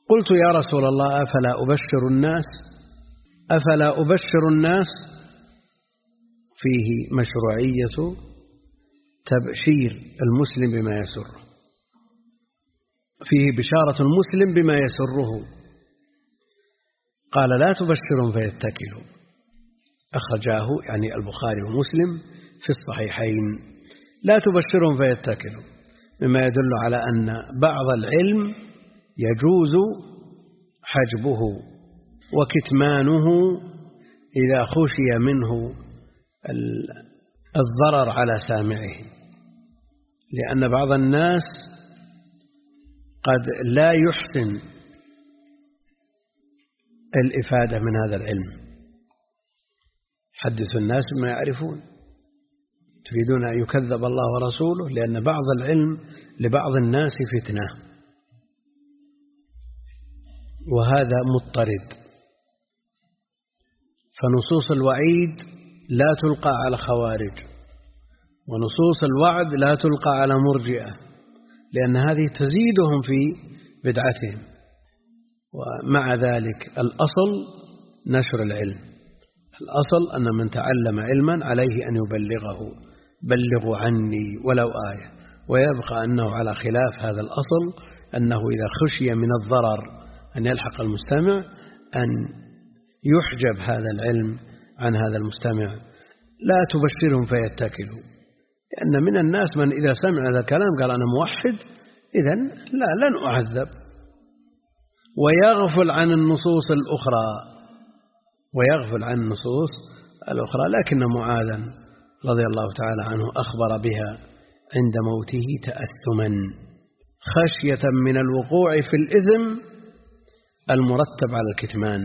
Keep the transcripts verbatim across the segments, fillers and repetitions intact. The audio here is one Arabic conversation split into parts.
قلت يا رسول الله أفلا أبشر الناس أفلا أبشر الناس فيه مشروعية تبشير المسلم بما يسره، فيه بشارة المسلم بما يسره. قال لا تبشرهم فيتكلوا، أخرجاه يعني البخاري ومسلم في الصحيحين. لا تبشرهم فيتكلوا، مما يدل على أن بعض العلم يجوز حجبه وكتمانه إذا خشي منه الضرر على سامعه، لأن بعض الناس قد لا يحسن الإفادة من هذا العلم. حدث الناس بما يعرفون، تريدون أن يكذب الله ورسوله، لأن بعض العلم لبعض الناس فتنة، وهذا مضطرد. فنصوص الوعيد لا تلقى على خوارج، ونصوص الوعد لا تلقى على مرجئة، لأن هذه تزيدهم في بدعتهم. ومع ذلك الأصل نشر العلم، الأصل أن من تعلم علما عليه أن يبلغه، بلغوا عني ولو آية. ويبقى أنه على خلاف هذا الأصل، أنه إذا خشي من الضرر أن يلحق المستمع أن يحجب هذا العلم عن هذا المستمع. لا تبشرهم فيتكلوا، لأن من الناس من إذا سمع هذا الكلام قال أنا موحد، إذن لا لن أعذب، ويغفل عن النصوص الأخرى ويغفل عن النصوص الأخرى. لكن معاذا رضي الله تعالى عنه أخبر بها عند موته تأثما، خشية من الوقوع في الإثم المرتب على الكتمان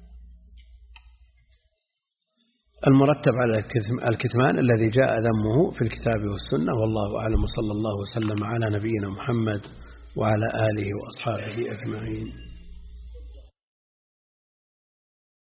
المرتب على الكتمان الذي جاء ذمه في الكتاب والسنة. والله أعلم، صلى الله وسلم على نبينا محمد وعلى آله وأصحابه أجمعين.